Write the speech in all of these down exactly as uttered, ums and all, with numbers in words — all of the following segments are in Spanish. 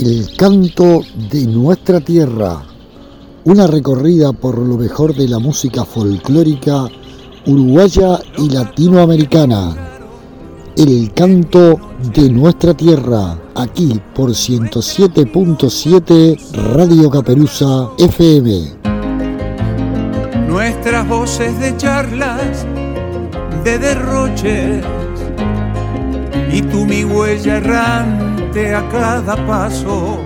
El canto de nuestra tierra, una recorrida por lo mejor de la música folclórica uruguaya y latinoamericana. El canto de nuestra tierra, aquí por ciento siete punto siete Radio Caperuza F M. Nuestras voces de charlas, de derroches, y tú mi huella errante a cada paso.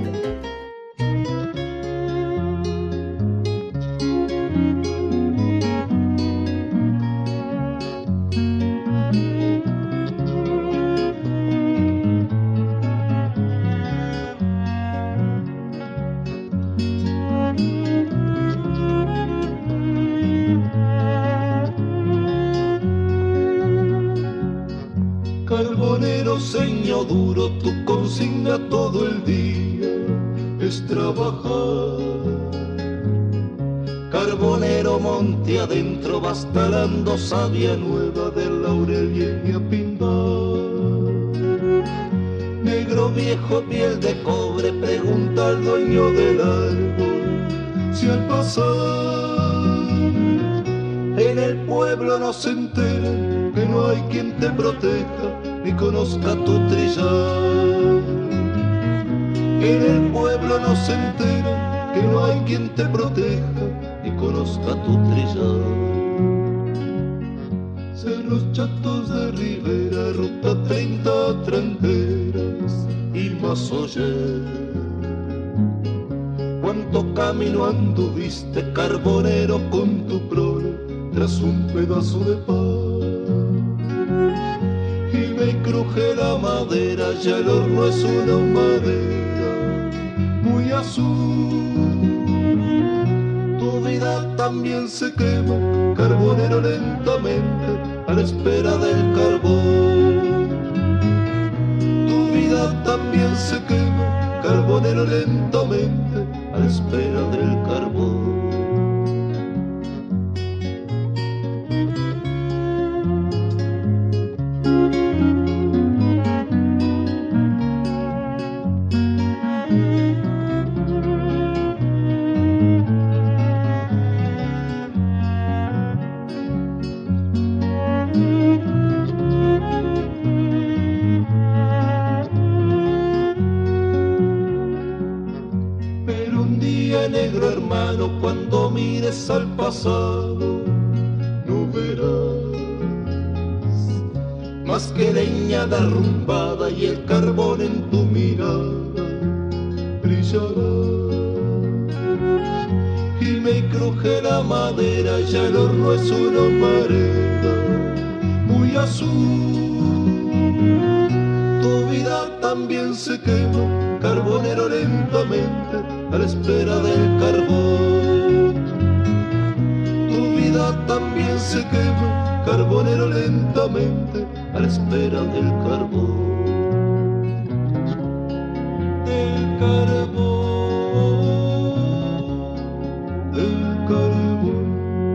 Carbonero, ceño duro, tu consigna todo el día es trabajar. Carbonero, monte adentro, vas talando savia nueva de laurel y a pindar. Negro viejo, piel de cobre, pregunta al dueño del árbol si al pasar en el pueblo no se enteran que no hay quien te proteja ni conozca tu trillar. En el pueblo no se entera que no hay quien te proteja ni conozca tu trillar. Cerros chatos de ribera, ruta treinta tranqueras y más oye. Cuánto camino anduviste, carbonero, con tu prole tras un pedazo de pan. Y cruje la madera, ya el horno es una madera muy azul. Tu vida también se quema, carbonero, lentamente a la espera del carbón. Tu vida también se quema, carbonero, lentamente a la espera del carbón. Negro hermano, cuando mires al pasado no verás más que leña derrumbada y el carbón en tu mirada brillará. Y me cruje la madera, ya el horno es una humareda muy azul. Tu vida también se quema, carbonero, lentamente a la espera del carbón. Tu vida también se quema, carbonero, lentamente a la espera del carbón. Del carbón, del carbón.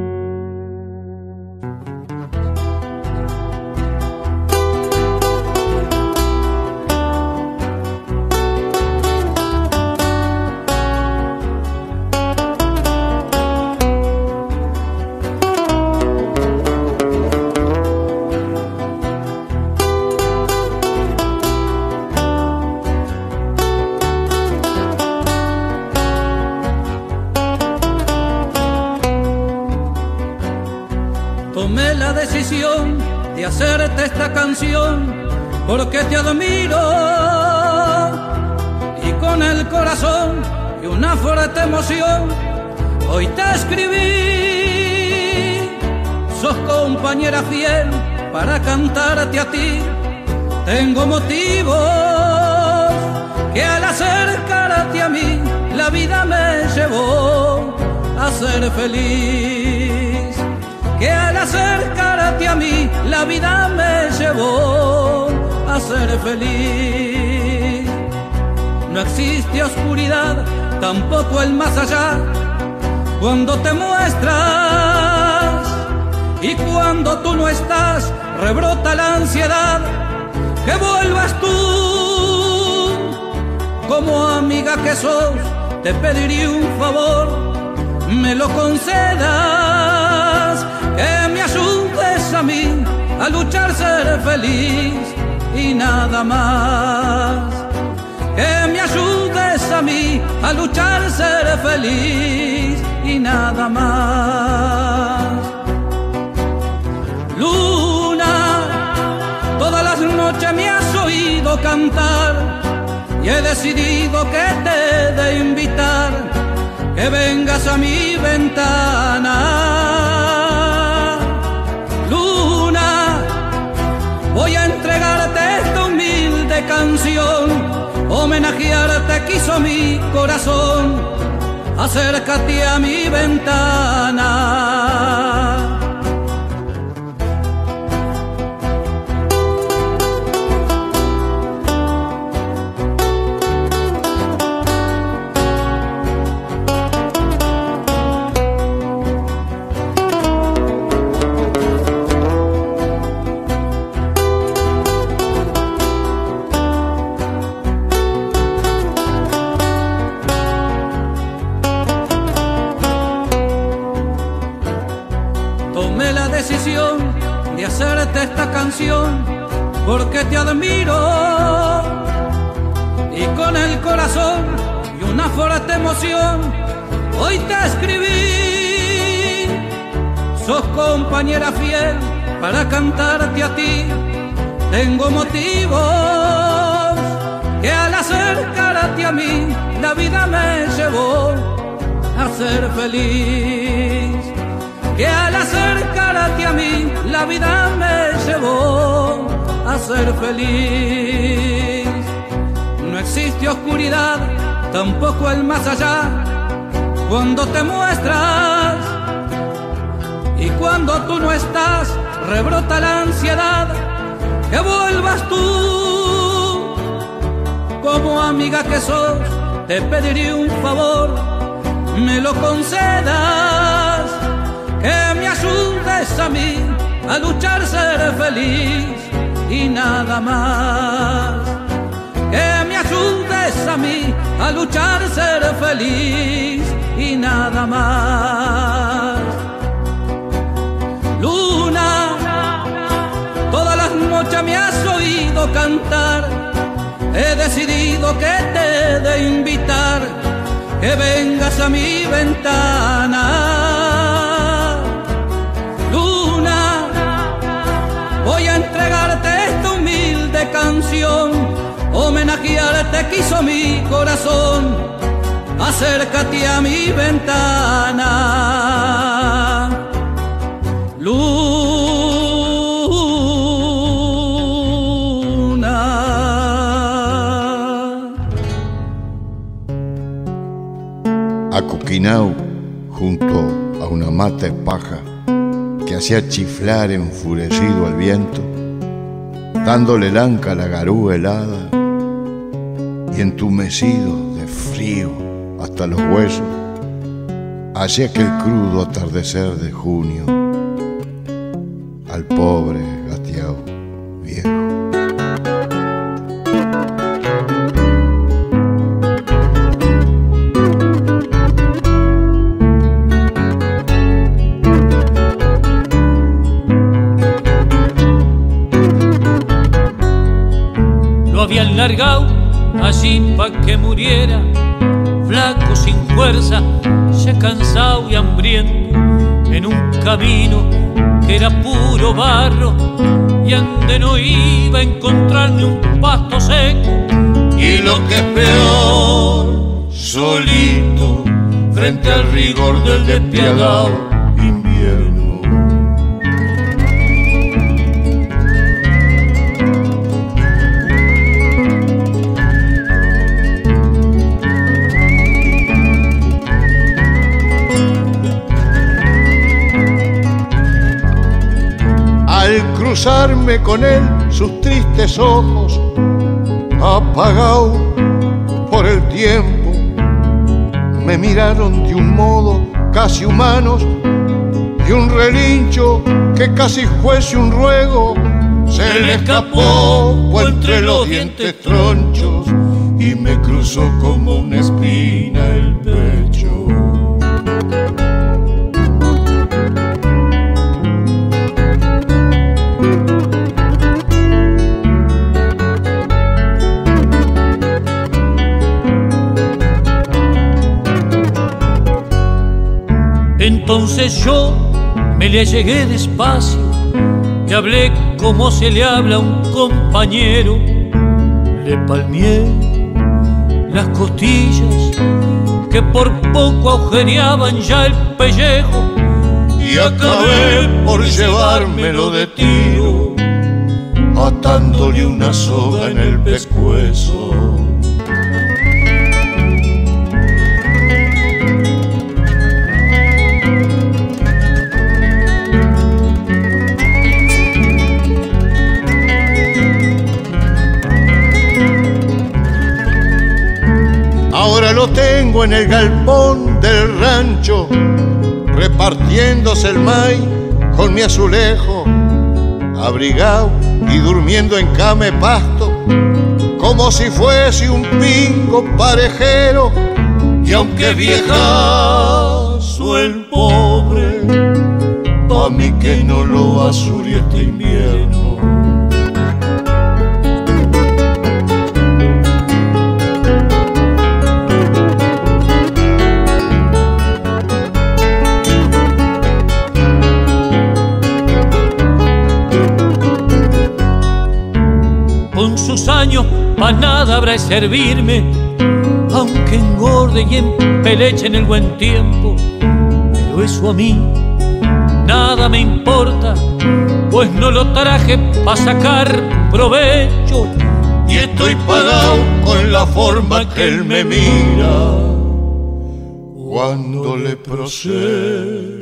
Tomé la decisión de hacerte esta canción porque te admiro y con el corazón y una fuerte emoción hoy te escribí. Sos compañera fiel para cantarte a ti. Tengo motivos que al acercarte a mí la vida me llevó a ser feliz. Que al acercarte a mí la vida me llevó a ser feliz. No existe oscuridad, tampoco el más allá, cuando te muestras y cuando tú no estás, rebrota la ansiedad que vuelvas tú como amiga que sos, te pediría un favor, me lo concedas, que me ayudes a mí a luchar, ser feliz y nada más. Que me ayudes a mí a luchar, ser feliz y nada más. Luna, todas las noches me has oído cantar y he decidido que te he de invitar, que vengas a mi ventana. Luna, voy a entregarte esta humilde canción, homenajearte quiso mi corazón, acércate a mi ventana. De hacerte esta canción porque te admiro y con el corazón y una fuerte emoción hoy te escribí. Sos compañera fiel para cantarte a ti, tengo motivos que al acercarte a mí la vida me llevó a ser feliz, que al acercarte a mí la vida me llevó a ser feliz. No existe oscuridad, tampoco el más allá, cuando te muestras, y cuando tú no estás rebrota la ansiedad, que vuelvas tú. Como amiga que sos, te pediré un favor, me lo concedas, que me ayudes a mí a luchar, ser feliz y nada más. Que me ayudes a mí a luchar, ser feliz y nada más. Luna, todas las noches me has oído cantar, he decidido que te he de invitar, que vengas a mi ventana. Luna, voy a entregarte esta humilde canción, homenajearte quiso mi corazón, acércate a mi ventana. Luna. Acuquinao, junto a una mata de paja que hacía chiflar enfurecido al viento, dándole lanca a la garúa helada, y entumecido de frío hasta los huesos, hacía aquel crudo atardecer de junio al pobre gateao viejo. Lo habían largado allí pa' que muriera, flaco, sin fuerza, ya cansado y hambriento, en un camino que era puro barro, y ande no iba a encontrar ni un pasto seco. Y lo que es peor, solito, frente al rigor del despiadado invierno. Cruzarme con él sus tristes ojos, apagado por el tiempo, me miraron de un modo casi humanos, y un relincho que casi fuese un ruego se le escapó por entre los dientes tronchos, y me cruzó como una espina el pecho. Entonces yo me le llegué despacio y hablé como se le habla a un compañero. Le palmeé las costillas que por poco agujereaban ya el pellejo y acabé por llevármelo de tiro, atándole una soga en el pescuezo. Ahora lo tengo en el galpón del rancho, repartiéndose el maíz con mi azulejo, abrigado y durmiendo en cama de pasto, como si fuese un pingo parejero. Y aunque viejazo el pobre, pa' mí que no lo azure este invierno. Con sus años pa' nada habrá de servirme, aunque engorde y empeleche en el buen tiempo. Pero eso a mí nada me importa, pues no lo traje pa' sacar provecho. Y estoy pagado con la forma que él me mira cuando le procedo.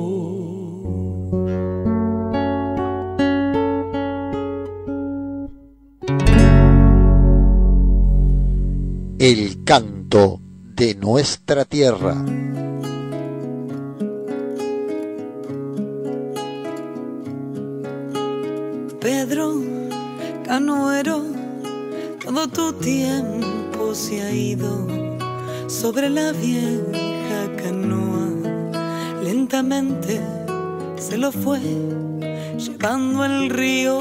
El canto de nuestra tierra. Pedro Canoero, todo tu tiempo se ha ido sobre la vieja canoa. Lentamente se lo fue llevando el río.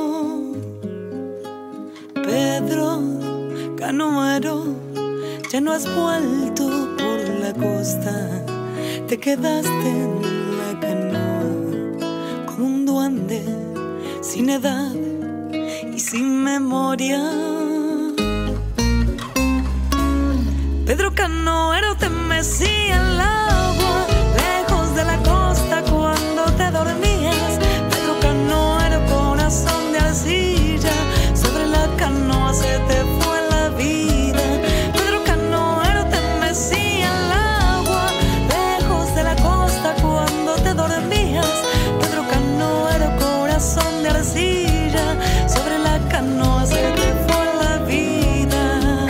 Pedro Canoero, ya no has vuelto por la costa, te quedaste en la canoa como un duende sin edad y sin memoria. Pedro Canoero, te mecía el agua lejos de la costa cuando te dormías. Pedro Canoero, corazón de arcilla, sobre la canoa se te fue la vida. Pedro Canoero, te mecía el agua lejos de la costa cuando te dormías. Pedro Canoero, corazón de arcilla, sobre la canoa se te fue la vida.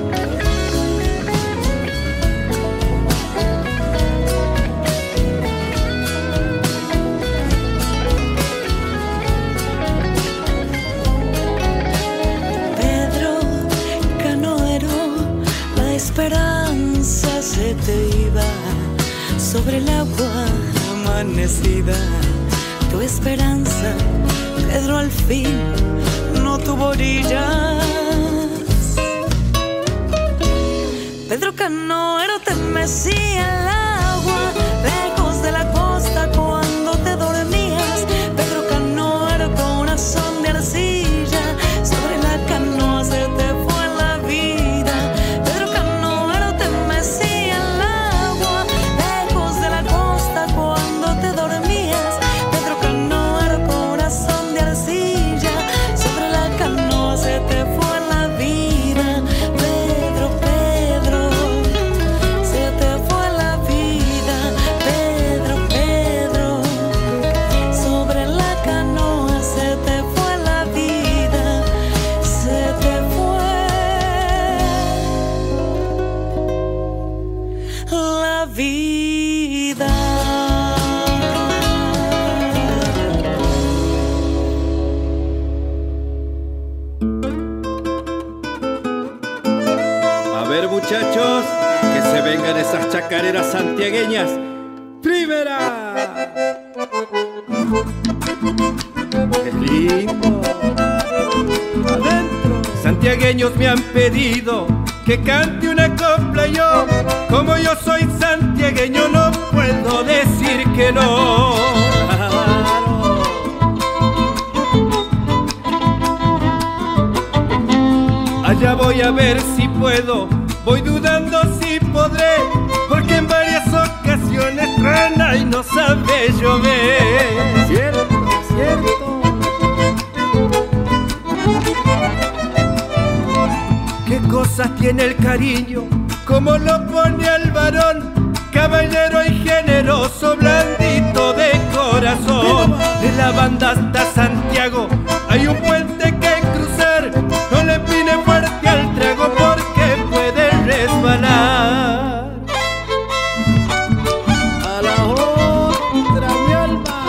Pedro Canoero, la esperanza se te iba sobre el agua amanecida. Tu esperanza, Pedro, al fin no tuvo orillas. Pedro Canoero, te mecía el agua lejos de la costa cuando te dormías. Pedro Canoero, corazón de arcilla, sobre la canoa se te fue la vida. Pedro Canoero, te mecía el agua lejos de la costa cuando te dormías. Pedro Canoero, corazón de arcilla, sobre la canoa se te fue la vida. Pedro, Pedro, se te fue la vida. muchachos, que se vengan esas chacareras santiagueñas. Primera. Es lindo. Adentro. Santiagueños me han pedido que cante una copla yo. Como yo soy santiagueño no puedo decir que no. Allá voy a ver si puedo, voy dudando si podré, porque en varias ocasiones trana y no sabe llover. Cierto, cierto. Qué cosas tiene el cariño, como lo pone al varón, caballero y generoso, blandito de corazón. De la banda hasta Santiago hay un puente que cruzar, no le pine fuerte al trago porque puede resbalar. A la otra, mi alma.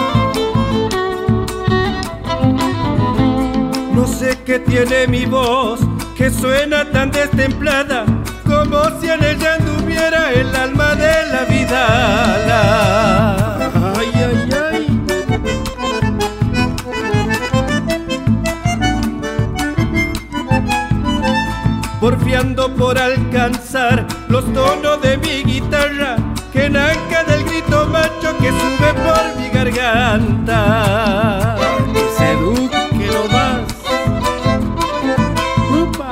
No sé qué tiene mi voz, que suena tan destemplada, como si en ella anduviera el alma de la vida. La... Ay, ay, ay. Porfiando por alcanzar los tonos de mi guitarra, que naca del grito macho que sube por mi garganta. Que se eduque nomás. Upa.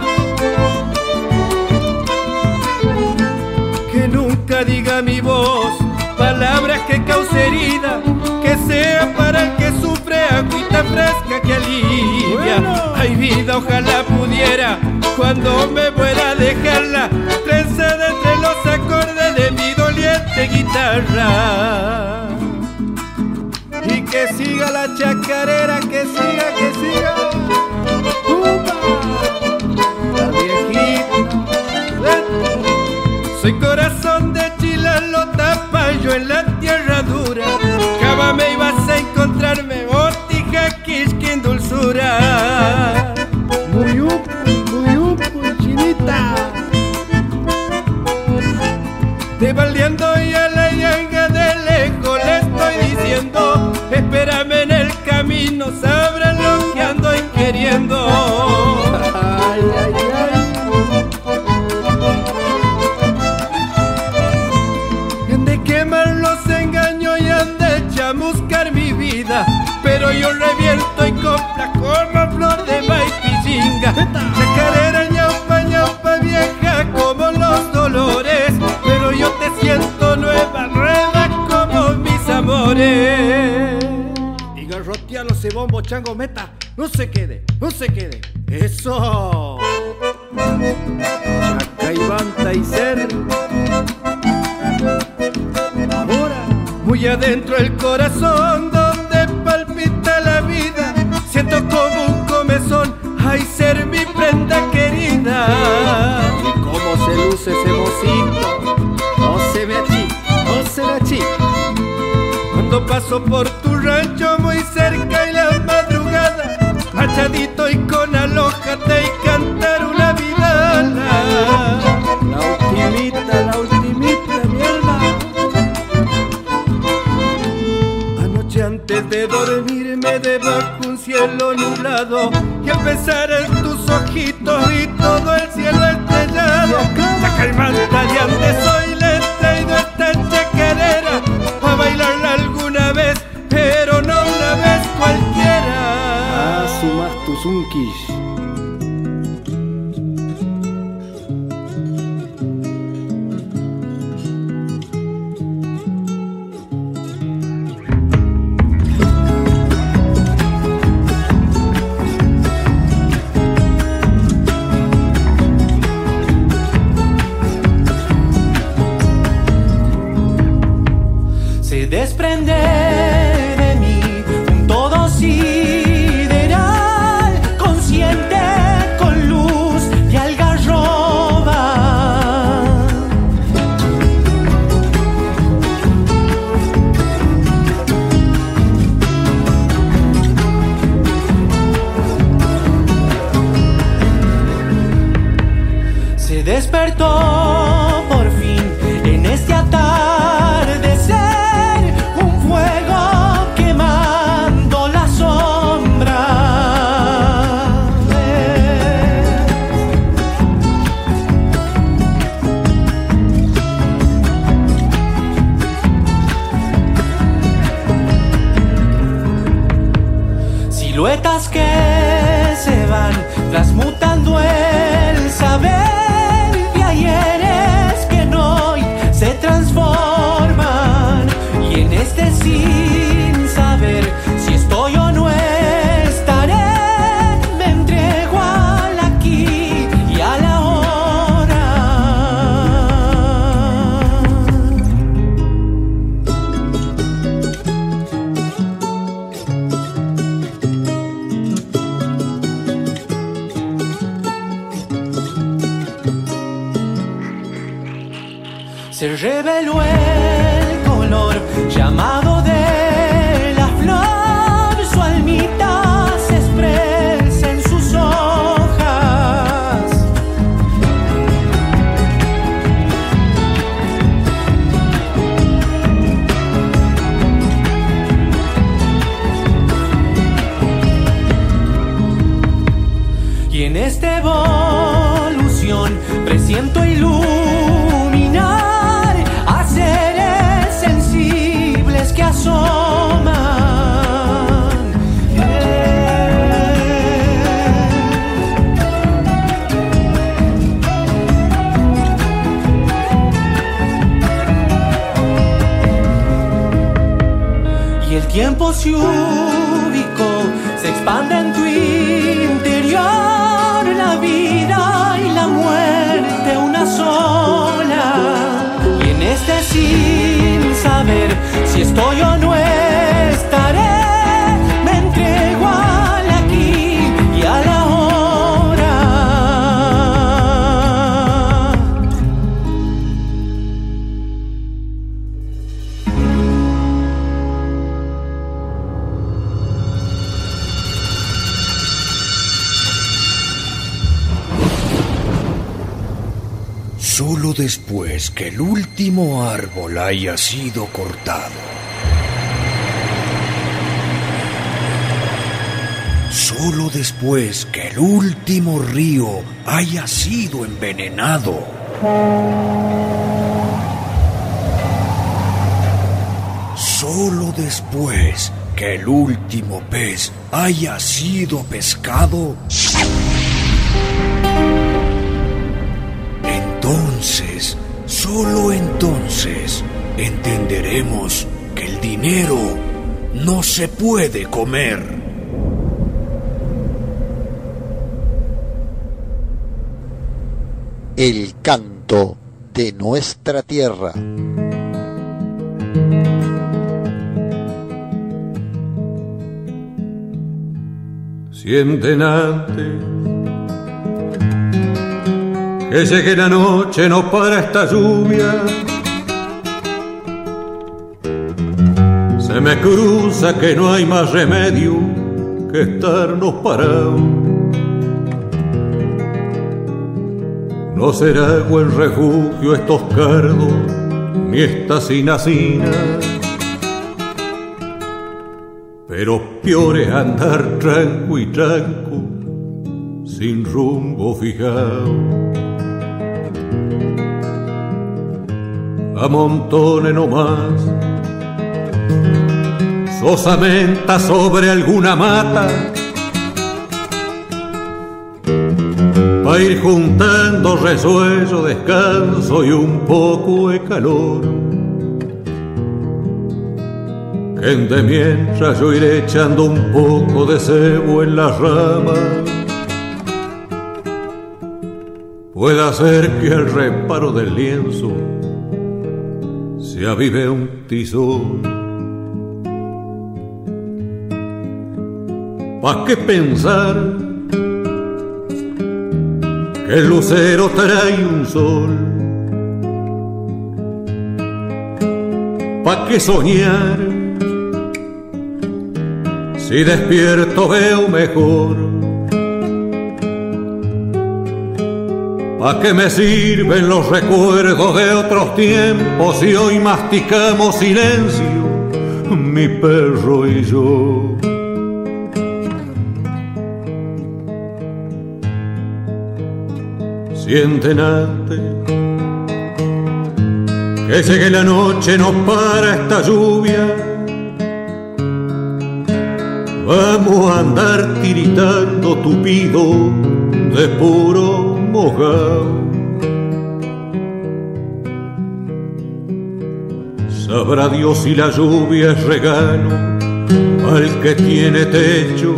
Que nunca diga mi voz palabras que cause herida, que sea para el que sufre agüita fresca que alivia. Bueno. Ay, vida, ojalá pudiera cuando me muera dejarla trenzada entre los acordes de mi doliente guitarra. Y que siga la chacarera, que siga, que siga. ¡Upa! La viejita. Soy corazón de chilalo, tapallo en la tierra dura. Cava me ibas a encontrarme, botija, quisquín, dulzura. Muy up, muy up, chinita. Te baldeando y a la yanga de lejos le estoy diciendo, espérame en el camino, sabrán lo que ando queriendo. Ay, ay, ay. De quemar los engaños y han de chamuscar mi vida, pero yo reviento y copla como flor de maipillinga. Chacarera, ñaupa, ñaupa vieja como los dolores, pero yo te siento nueva, nueva como mis amores. Y garrotealo ese bombo, chango, meta, no se quede, no se quede. Eso. Chaca y banta y ser. Ahora, muy adentro el corazón donde palpita la vida, siento como un comezón, ay, ser mi prenda querida. Y cómo se luce ese mocito, no se ve achí, no se ve achí. Cuando paso por tu rancho muy cerca y la madrugada, machadito y con alójate y cantar una vidala. La ultimita, la ultimita, mi alma. Antes de dormirme debajo un cielo nublado, y al pensar en tus ojitos y todo el cielo estrellado, saca el manta de antes hoy le he traído esta chacarera pa' bailarla alguna vez, pero no una vez cualquiera. Ah, sumas tus unquis. Desprende de mí un todo sideral, consciente siluetas que se van transmutando el saber de ayeres que en hoy se transforman. Y en este sin saber si estoy o no estaré, me entrego al aquí y a la hora. Se reveló el color llamado de la flor, su almita se expresa en sus hojas. Y en esta evolución presiento iluminar seres sensibles que asoman. Yeah. Y el tiempo se ubicó, se expande en tu interior, la vida y la muerte una sola. Este sin saber si estoy o no estaré, me entrego al aquí y a la hora. Solo después que el último árbol haya sido cortado, solo después que el último río haya sido envenenado, solo después que el último pez haya sido pescado, entonces, solo entonces, entenderemos que el dinero no se puede comer. El canto de nuestra tierra. Sienten antes que llegue la noche, no para esta lluvia. Se me cruza que no hay más remedio que estarnos parados. No será buen refugio estos cardos, ni estas sinacinas, pero peor es andar tranco y tranco, sin rumbo fijado. Amontone nomás sosamenta sobre alguna mata, pa' ir juntando resuello, descanso y un poco de calor. Que en de mientras yo iré echando un poco de cebo en las ramas, pueda ser que al reparo del lienzo se avive un tizón. ¿Pa' qué pensar que el lucero trae un sol? ¿Pa' qué soñar si despierto veo mejor? ¿Pa' qué me sirven los recuerdos de otros tiempos si hoy masticamos silencio, mi perro y yo? Sienten antes que llegue la noche, no para esta lluvia. Vamos a andar tiritando tupido de puro mojao. Sabrá Dios si la lluvia es regalo al que tiene techo,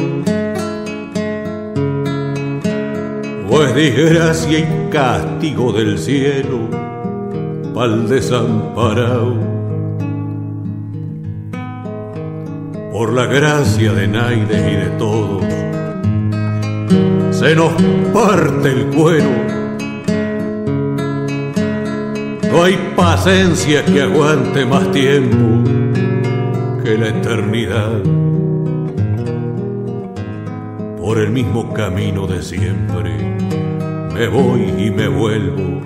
o es desgracia y castigo del cielo pa'l desamparao. Por la gracia de Naides y de todos, se nos parte el cuero. No hay paciencia que aguante más tiempo que la eternidad. Por el mismo camino de siempre me voy y me vuelvo,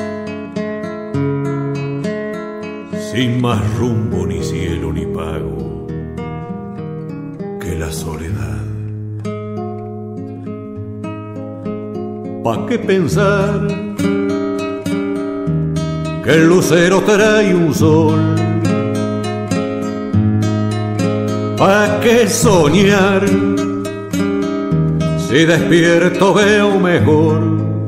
sin más rumbo ni cielo ni pago que la soledad. ¿Pa' qué pensar que el lucero trae un sol? ¿Pa' qué soñar si despierto veo mejor?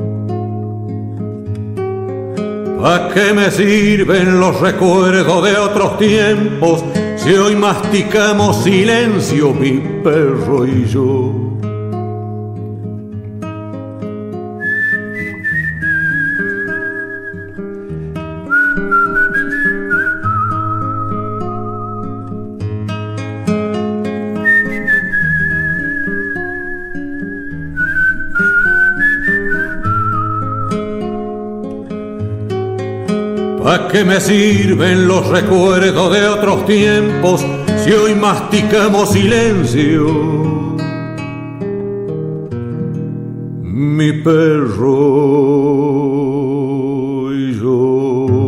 ¿Pa' qué me sirven los recuerdos de otros tiempos si hoy masticamos silencio mi perro y yo? ¿A qué me sirven los recuerdos de otros tiempos si hoy masticamos silencio? Mi perro y yo.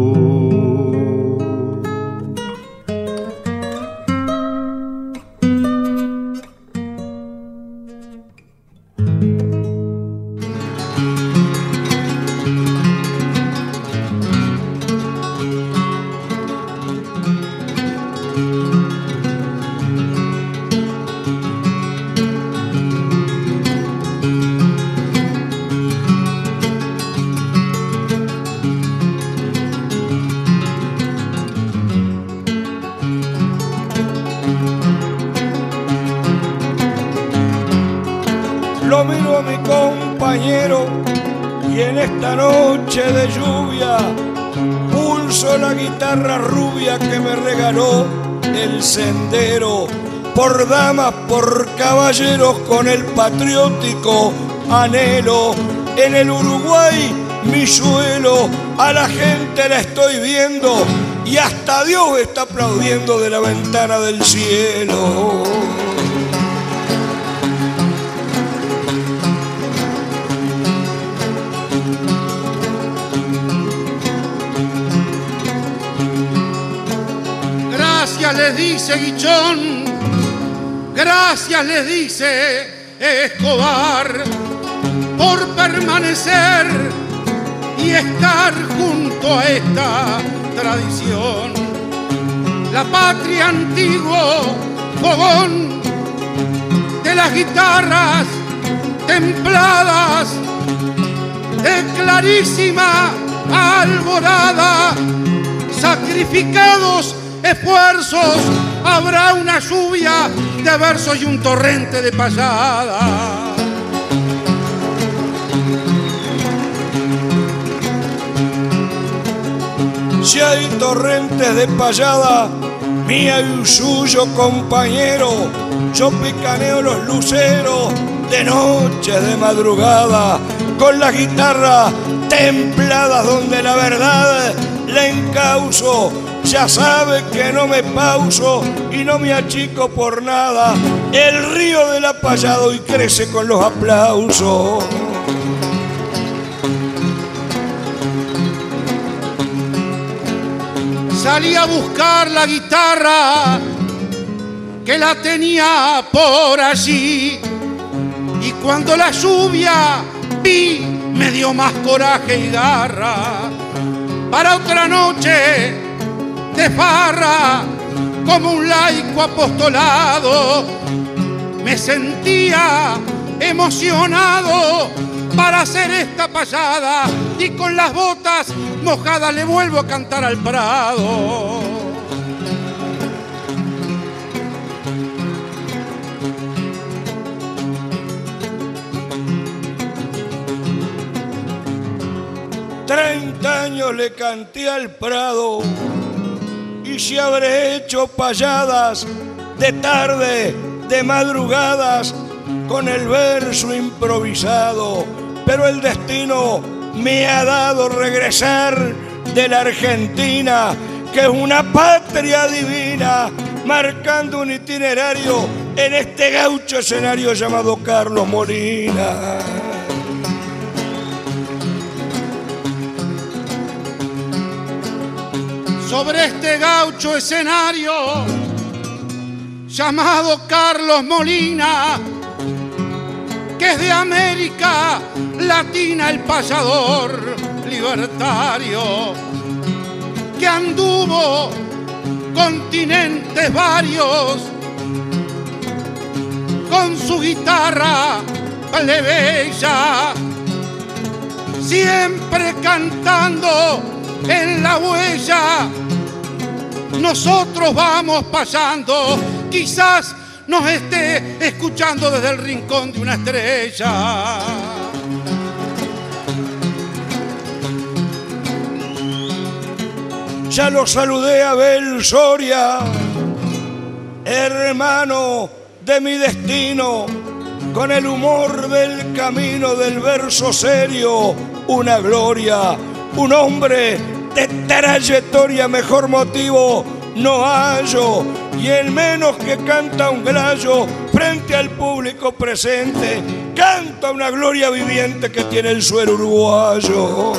Lo miro a mi compañero y en esta noche de lluvia pulso la guitarra rubia que me regaló el sendero. Por damas, por caballeros, con el patriótico anhelo. En el Uruguay, mi suelo, a la gente la estoy viendo y hasta Dios está aplaudiendo de la ventana del cielo. Gracias les dice Guichón, gracias les dice Escobar por permanecer y estar junto a esta tradición. La patria antiguo fogón de las guitarras templadas, de clarísima alborada, sacrificados esfuerzos, habrá una lluvia de versos y un torrente de payada. Si hay torrentes de payada, mía y suyo compañero, yo picaneo los luceros de noche, de madrugada, con la guitarra templada donde la verdad la encauso. Ya sabe que no me pauso y no me achico por nada. El río de la payada hoy crece con los aplausos. Salí a buscar la guitarra que la tenía por allí, y cuando la lluvia vi me dio más coraje y garra para otra noche de farra, como un laico apostolado me sentía emocionado para hacer esta payada y con las botas mojadas le vuelvo a cantar al prado. Treinta años le canté al prado y si habré hecho payadas de tarde, de madrugadas, con el verso improvisado, pero el destino me ha dado regresar de la Argentina, que es una patria divina, marcando un itinerario en este gaucho escenario llamado Carlos Molina. Sobre este gaucho escenario llamado Carlos Molina, que es de América Latina el payador libertario, que anduvo continentes varios con su guitarra plebeya, siempre cantando en la huella. Nosotros vamos pasando, quizás nos esté escuchando desde el rincón de una estrella. Ya lo saludé a Abel Soria, hermano de mi destino, con el humor del camino del verso serio, una gloria, un hombre de trayectoria, mejor motivo no hallo, y el menos que canta un gallo frente al público presente, canta una gloria viviente que tiene el suelo uruguayo.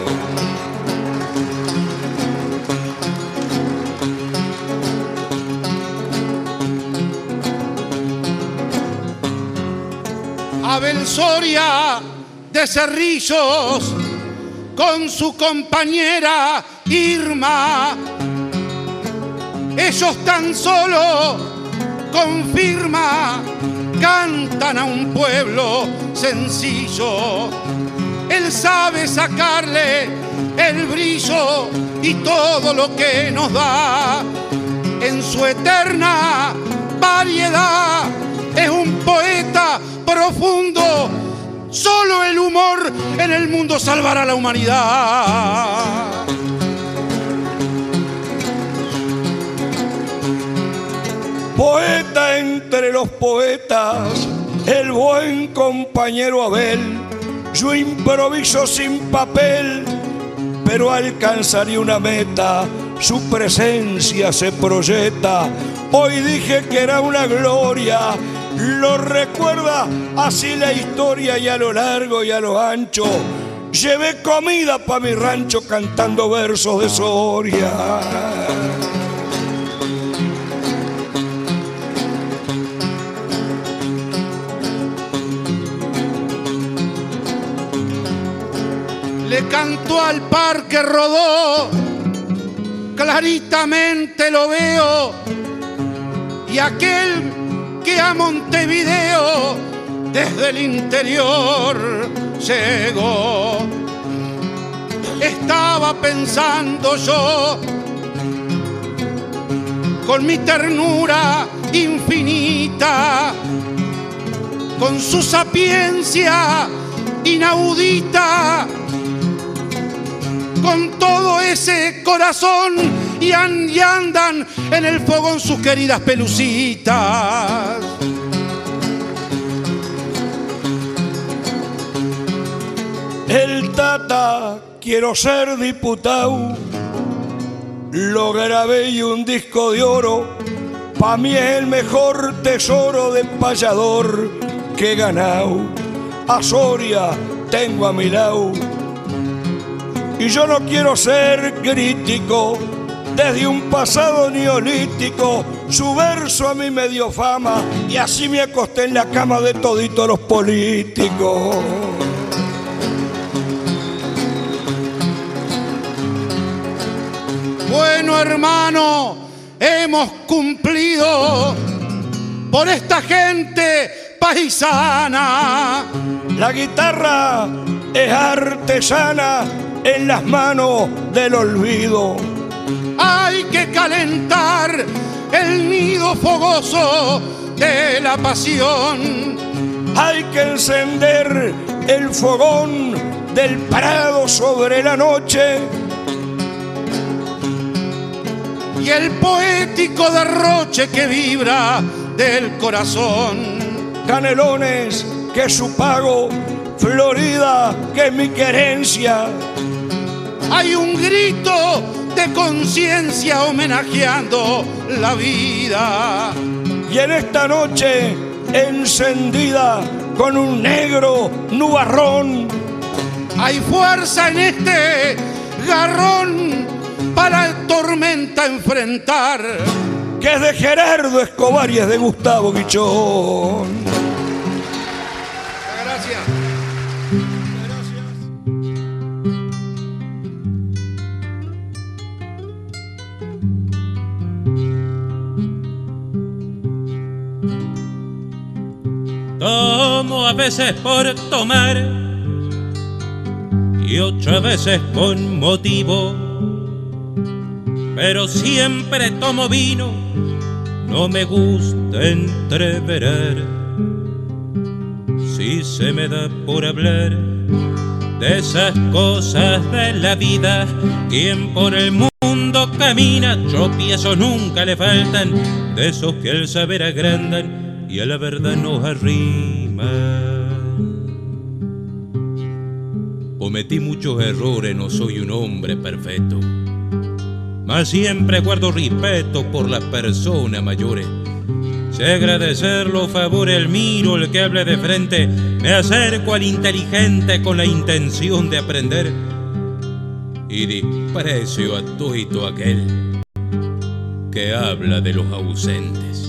Abel Soria de Cerrillos con su compañera Irma, ellos tan solo con firma cantan a un pueblo sencillo. Él sabe sacarle el brillo y todo lo que nos da en su eterna variedad. Es un poeta profundo, solo el humor en el mundo salvará a la humanidad. Poeta entre los poetas, el buen compañero Abel. Yo improviso sin papel, pero alcanzaré una meta. Su presencia se proyecta. Hoy dije que era una gloria. Lo recuerda así la historia, y a lo largo y a lo ancho llevé comida pa' mi rancho cantando versos de Soria. Le cantó al parque Rodó, claritamente lo veo, y aquel que a Montevideo desde el interior llegó. Estaba pensando yo con mi ternura infinita, con su sapiencia inaudita, con todo ese corazón, y, an, y andan en el fogón sus queridas pelucitas. El Tata, quiero ser diputado, lo grabé y un disco de oro, pa' mí es el mejor tesoro de payador que he ganado. A Soria tengo a mi lado, y yo no quiero ser crítico, desde un pasado neolítico su verso a mí me dio fama, y así me acosté en la cama de toditos los políticos. Bueno, hermano, hemos cumplido por esta gente paisana. La guitarra es artesana en las manos del olvido. Hay que calentar el nido fogoso de la pasión. Hay que encender el fogón del prado sobre la noche. Y el poético derroche que vibra del corazón. Canelones, que es su pago. Florida, que es mi querencia. Hay un grito de conciencia homenajeando la vida. Y en esta noche encendida con un negro nubarrón, hay fuerza en este garrón para el tormenta enfrentar, que es de Gerardo Escobar y es de Gustavo Guichón. Gracias. Tomo a veces por tomar y otras veces con motivo, pero siempre tomo vino, no me gusta entreverar. Si se me da por hablar de esas cosas de la vida, quien por el mundo camina, tropiezos nunca le faltan, de esos que al saber agrandan y a la verdad nos arriman. Cometí muchos errores, no soy un hombre perfecto, mas siempre guardo respeto por las personas mayores. Sé agradecer los favores al miro, el que hable de frente, me acerco al inteligente con la intención de aprender y desprecio a todo aquel que habla de los ausentes.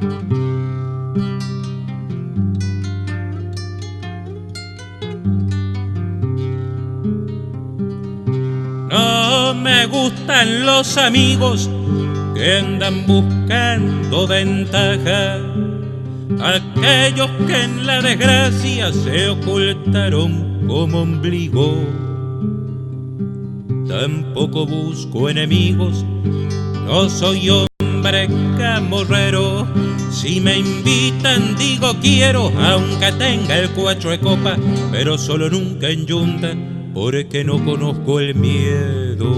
No me gustan los amigos que andan buscando ventaja, aquellos que en la desgracia se ocultaron como ombligo. Tampoco busco enemigos, no soy hombre camorrero. Si me invitan digo quiero, aunque tenga el cuatro de copa, pero solo nunca en yunta, porque no conozco el miedo.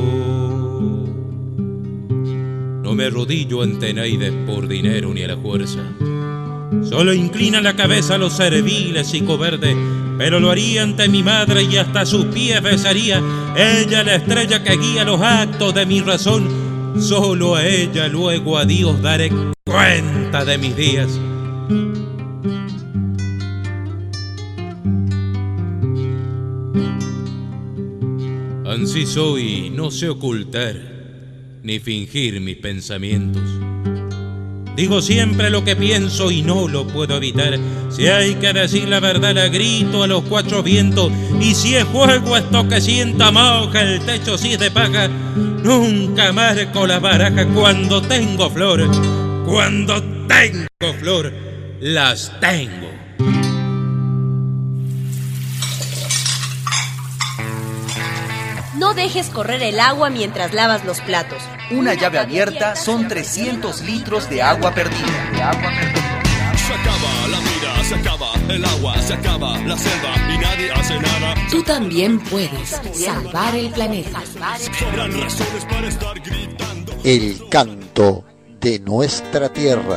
No me arrodillo ante nadie por dinero ni a la fuerza. Solo inclina la cabeza a los serviles y cobardes, pero lo haría ante mi madre y hasta sus pies besaría. Ella la estrella que guía los actos de mi razón. Solo a ella luego a Dios daré cuenta de mis días. Ansí soy, no sé ocultar ni fingir mis pensamientos. Digo siempre lo que pienso y no lo puedo evitar. Si hay que decir la verdad la grito a los cuatro vientos. Y si es juego esto que sienta moja el techo si es de paja. Nunca marco la baraja cuando tengo flor. Cuando tengo flor, las tengo. No dejes correr el agua mientras lavas los platos. Una llave abierta son trescientos litros de agua perdida. De agua perdida. Se acaba la vida, se acaba el agua, se acaba la selva y nadie hace nada. Tú también puedes salvar el planeta. Sobran razones para estar gritando. El canto de nuestra tierra.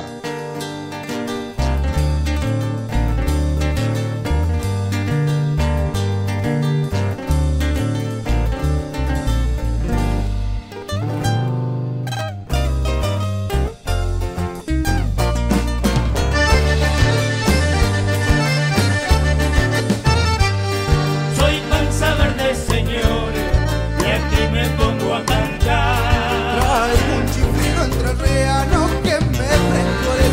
Traigo un chiflido entrerriano que me prendo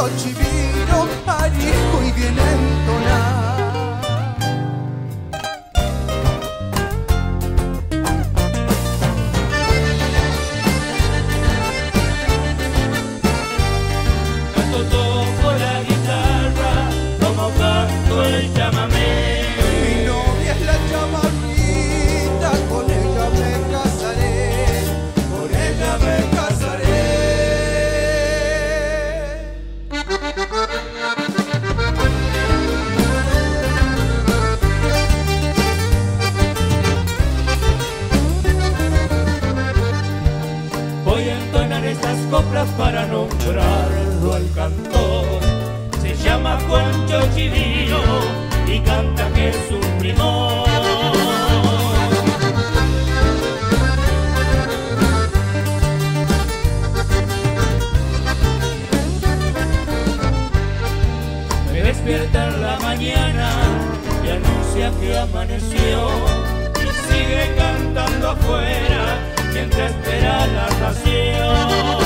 chivino, arisco y bien entonado. El chamamé. Mi novia es la chamarrita, con ella me casaré, con ella me casaré. Voy a entonar estas coplas para nombrarlo al cantor. Se llama Juancho Chivino y canta que es un primor. Me despierta en la mañana y anuncia que amaneció y sigue cantando afuera mientras espera la ración.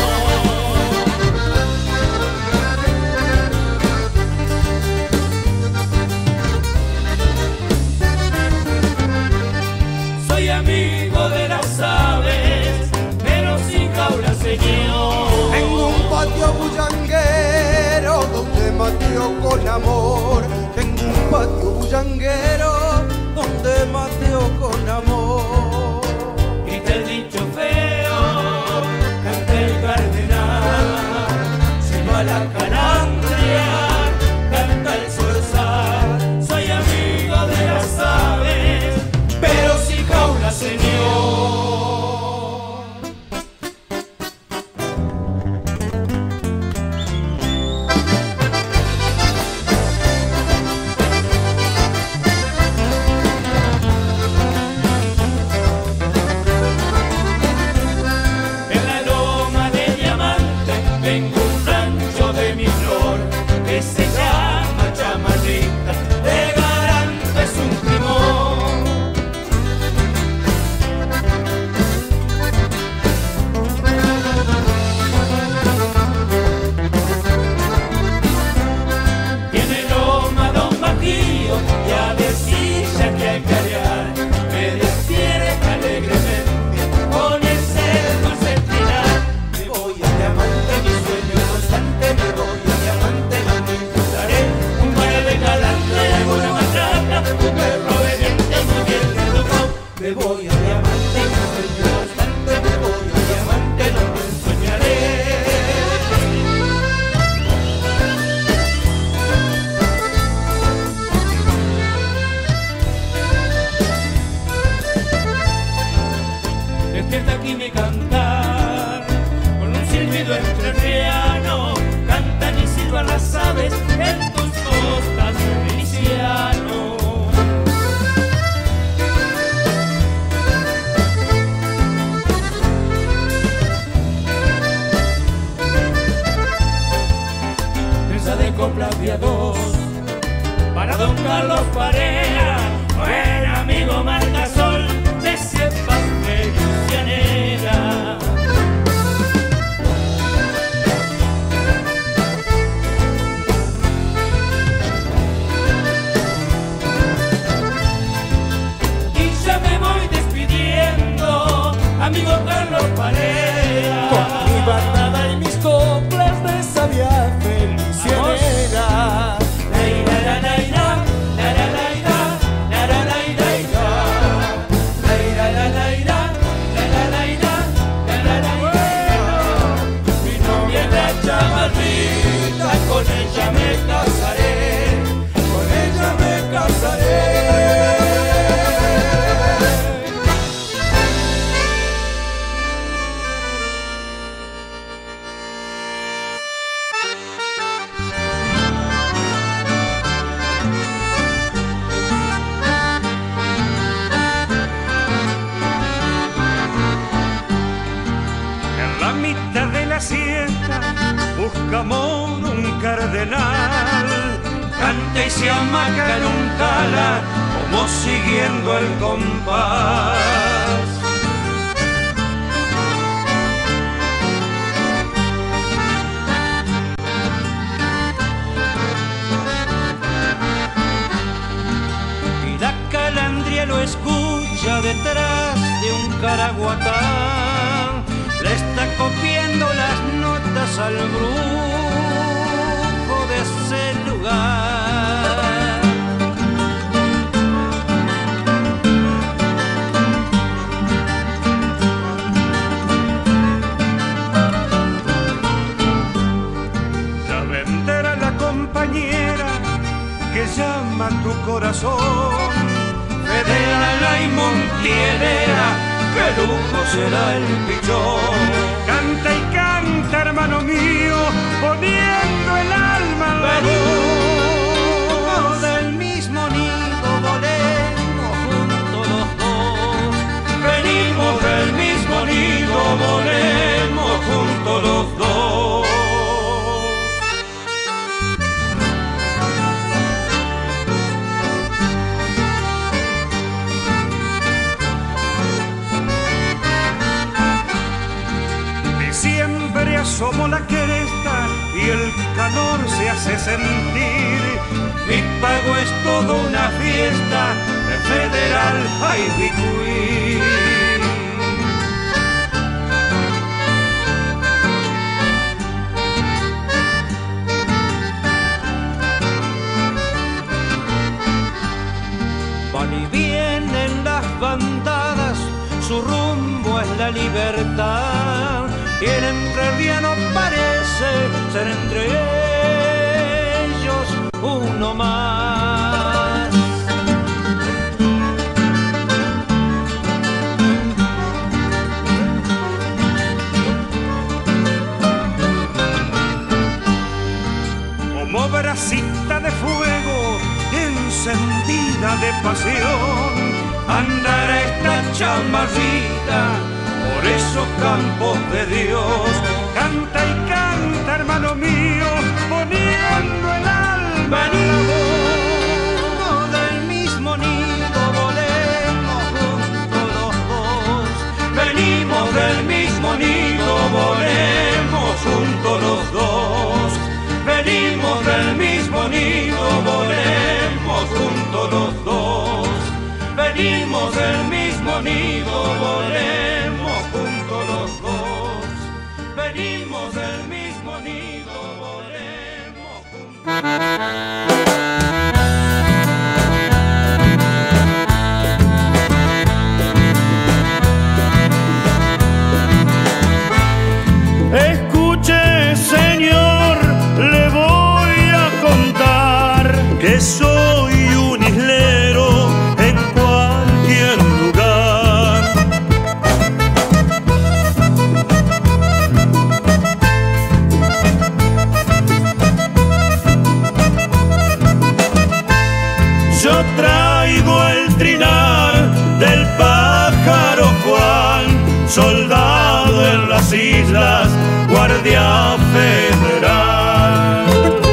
Soy amigo de las aves, pero sin jaula, señor. Tengo un patio bullanguero donde mateo con amor. Tengo un patio bullanguero donde mateo con amor. Y te he dicho feo, canta el cardenal. Se va la calandria, canta el zorzal. Soy amigo de las aves, pero sin jaula, señor. En la loma de Diamante tengo un rancho de mi flor que se llama Chamarrita, de garante es un timón. Tiene loma don Bajío y a decilla que hay que arear. Me despierta alegremente con ese dulce trinar. Me voy a Diamante, mi sueño constante. Me voy a Diamante, donde encontraré un baile de galante y alguna matraca, un perro obediente muy bien educado. Me voy a Diamante, mi sueño constante. Me voy a Diamante, donde soñaré. Despierta aquí mi cantar, con un silbido entrerriano, cantan y silban las aves en tus costas, Feliciano. Trenza de coplas de a dos, para don Carlos Parea, buen amigo Marcasol, de cepas de Lucianera. Y ya me voy despidiendo, amigo Carlos Parea, Con mi bandada y mis coplas de sabia felicianera. Laira, laira, laira, laira, laira, laira, laira, laira, laira, laira, laira, laira, laira. Mi novia es la chamarrita, con ella me casaré, con ella me casaré. En la mitad de la siesta busca amor un cardenal, canta y se amaca en un talar como siguiendo el compás. detrás de un caraguatán le está copiando las notas al brujo de ese lugar. Ya vendrá la compañera que llama tu corazón, federala y montielera, que lujo será el pichón. Canta y canta, hermano mío, poniendo el alma en la voz. Del mismo nido volemos juntos los dos. Venimos del mismo nido, volemos juntos los dos. Siempre asomo la cresta y el calor se hace sentir. Mi pago es toda una fiesta de Federal Ivy Queen. Van y vienen las bandadas, su rumbo es la libertad. Y el entrerriano parece ser entre ellos uno más. Como brasita de fuego encendida de pasión, andará esta chamarrita por esos campos de Dios. Canta y canta, hermano mío, poniendo el alma en la voz. Del mismo nido volemos juntos los dos. Venimos del mismo nido, volemos juntos los dos. Venimos del mismo nido, volemos juntos los dos. Venimos del mismo nido, volemos juntos los dos. Venimos del mismo nido, volemos juntos. Escuche, señor, le voy a contar que soy un islero en cualquier lugar. Yo traigo el trinar del pájaro Juan, soldado en las islas, guardia federal.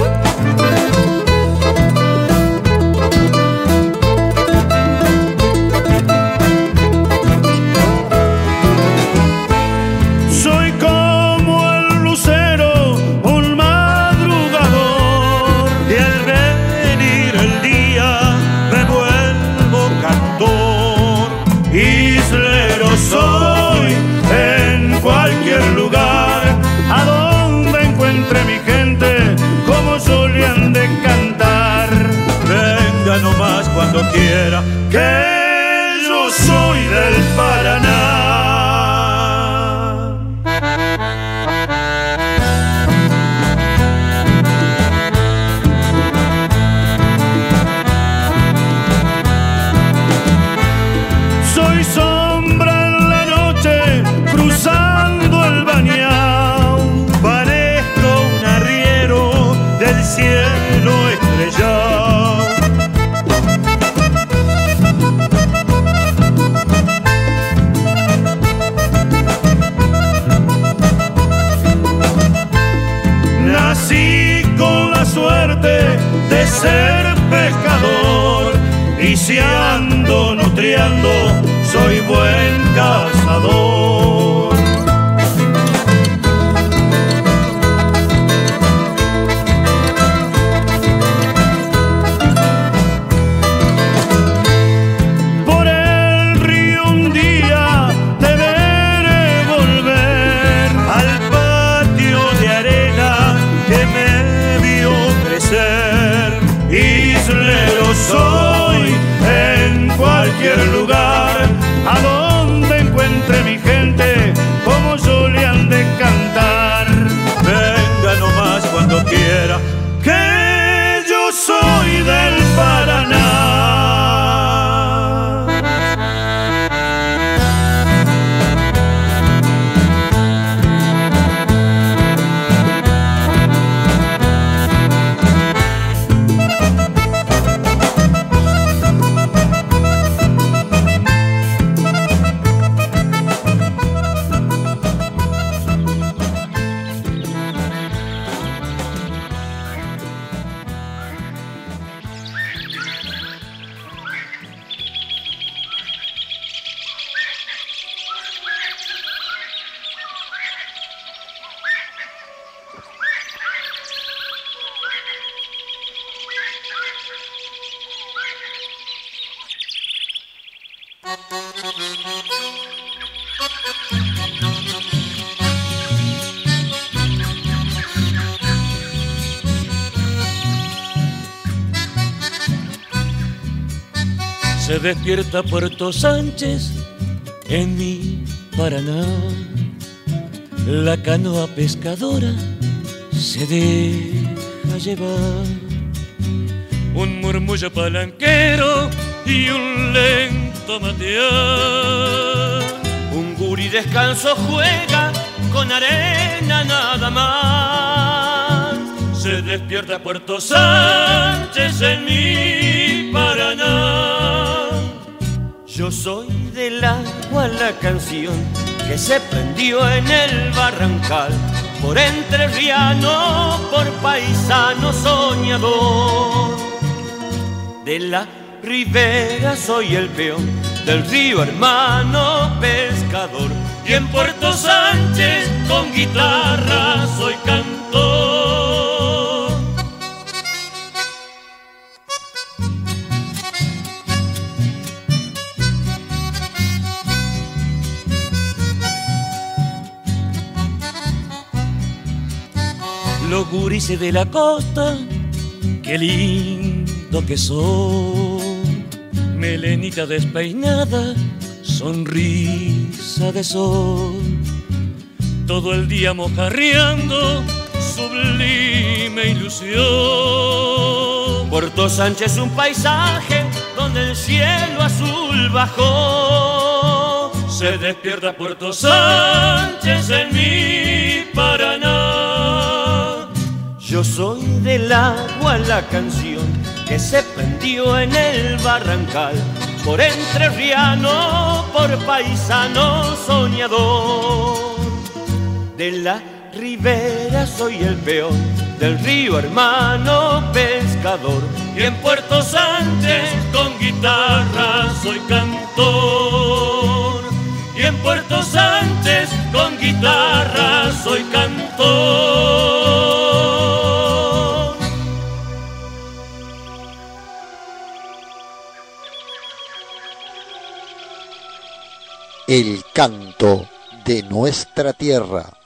Soy como el lucero, un madrugador, y al venir el día me vuelvo cantor. Islero soy en cualquier lugar, a donde encuentre mi gente, como solían de cantar. Venga nomás cuando quiera, que yo soy del Paraná. Soy sombra en la noche, cruzando el bañao. Parezco un arriero del cielo estrellado. Nací con la suerte de ser pescador, y si ando nutriendo, soy buen cazador. Por el río un Se despierta Puerto Sánchez en mi Paraná. La canoa pescadora se deja llevar. Un murmullo palanquero y un lento matear. Un gurí descalzo juega con arena nada más. Se despierta Puerto Sánchez en mi Paraná. Yo soy del agua la canción que se prendió en el barrancal, por entrerriano, por paisano soñador. De la ribera soy el peón, del río hermano pescador, y en Puerto Sánchez con guitarra soy cantor. Los gurises de la costa, qué lindo que son. Melenita despeinada, sonrisa de sol. Todo el día mojarreando, sublime ilusión. Puerto Sánchez un paisaje donde el cielo azul bajó. Se despierta Puerto Sánchez en mi Paraná. Yo soy del agua la canción que se prendió en el barrancal, por entrerriano, por paisano soñador. De la ribera soy el peón, del río hermano pescador, y en Puerto Sánchez con guitarra soy cantor. Y en Puerto Sánchez con guitarra soy cantor. El canto de nuestra tierra.